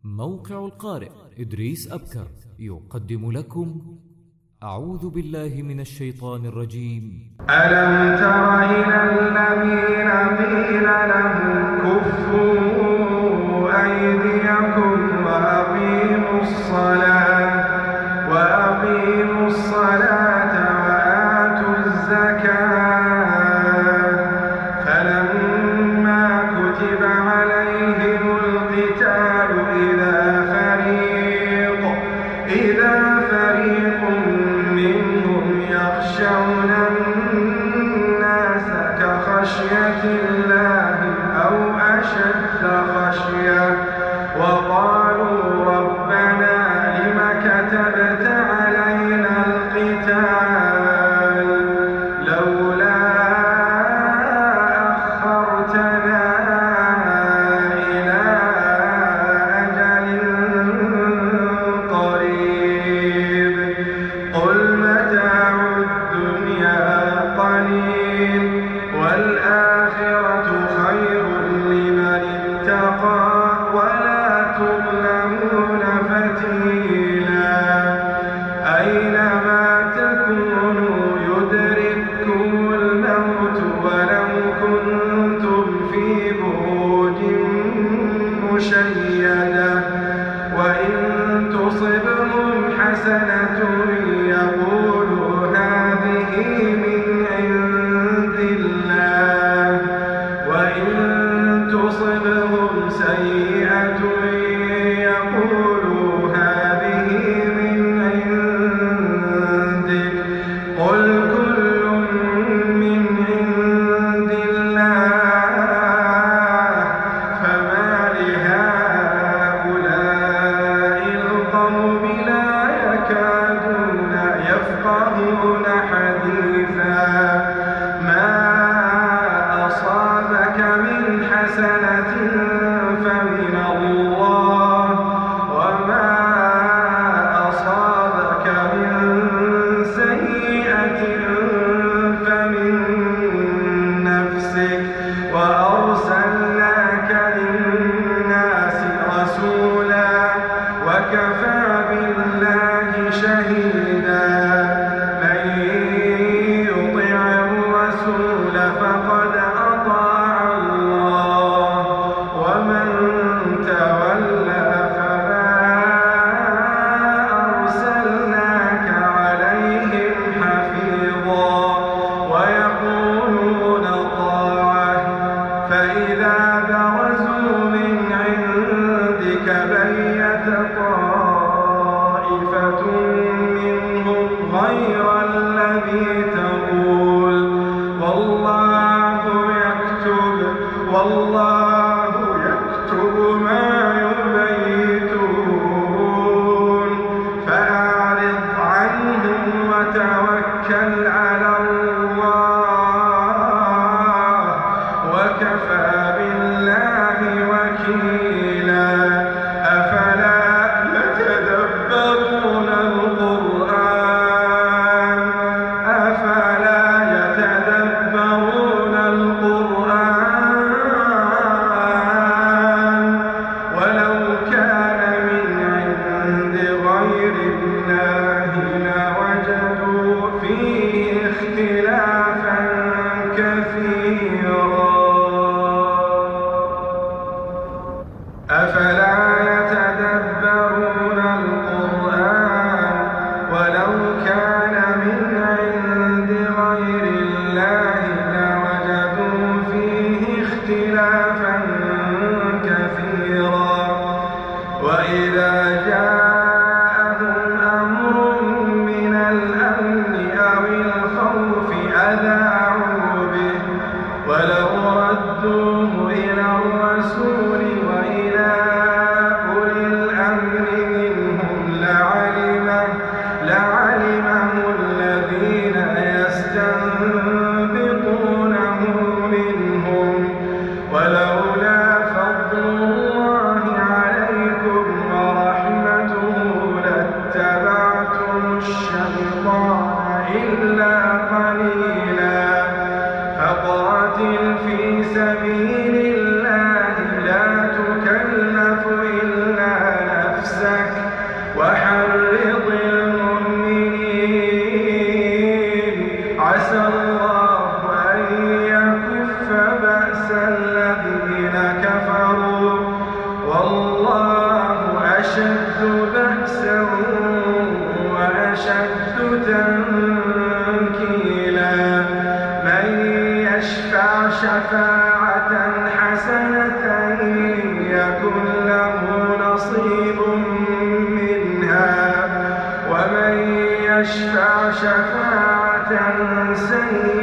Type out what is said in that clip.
موقع القارئ إدريس أبكر يقدم لكم أعوذ بالله من الشيطان الرجيم. ألم تر إلى الذين قيل لهم كفوا أيديكم وأقيموا الصلاة وآتوا الزكاة فلما كتب عليهم القتال إذا فريق منهم يخشون الناس كخشية الله أو أشد خشية وقالوا ربنا لم كتبت علينا القتال لولا أخرتنا إلى أجل قريب قل متاع الدنيا قليل والآخرة خير لمن اتقى ولا تظلمون فتيلا أينما تكونوا يدرككم الموت ولو كنتم في بروج مشيدة وإن تصبهم حسنة يقولوا هذه من عند الله وإن تصبهم سيئة يقولوا هذه من عندك قل كل من عند الله فما لهؤلاء القوم لا يكادون يفقهون حديثا ما أصابك من حسنة فمن الله وما أصابك من سيئة فمن نفسك وأرسلناك للناس رسولا وكفى بالله شهيدا من يطع الرسول فقد أطاع الله ومن تولى فما أرسلناك عليهم حفيظا ويقولون طاعة فإذا برزوا من عندك بيت طائفة منهم غير الذي تقول والله يكتب ما يبيتون فأعرض عنهم وتوكل على الله وكفى بالله وكيلا أفلا يتدبرون يشفع شفاعة سيئة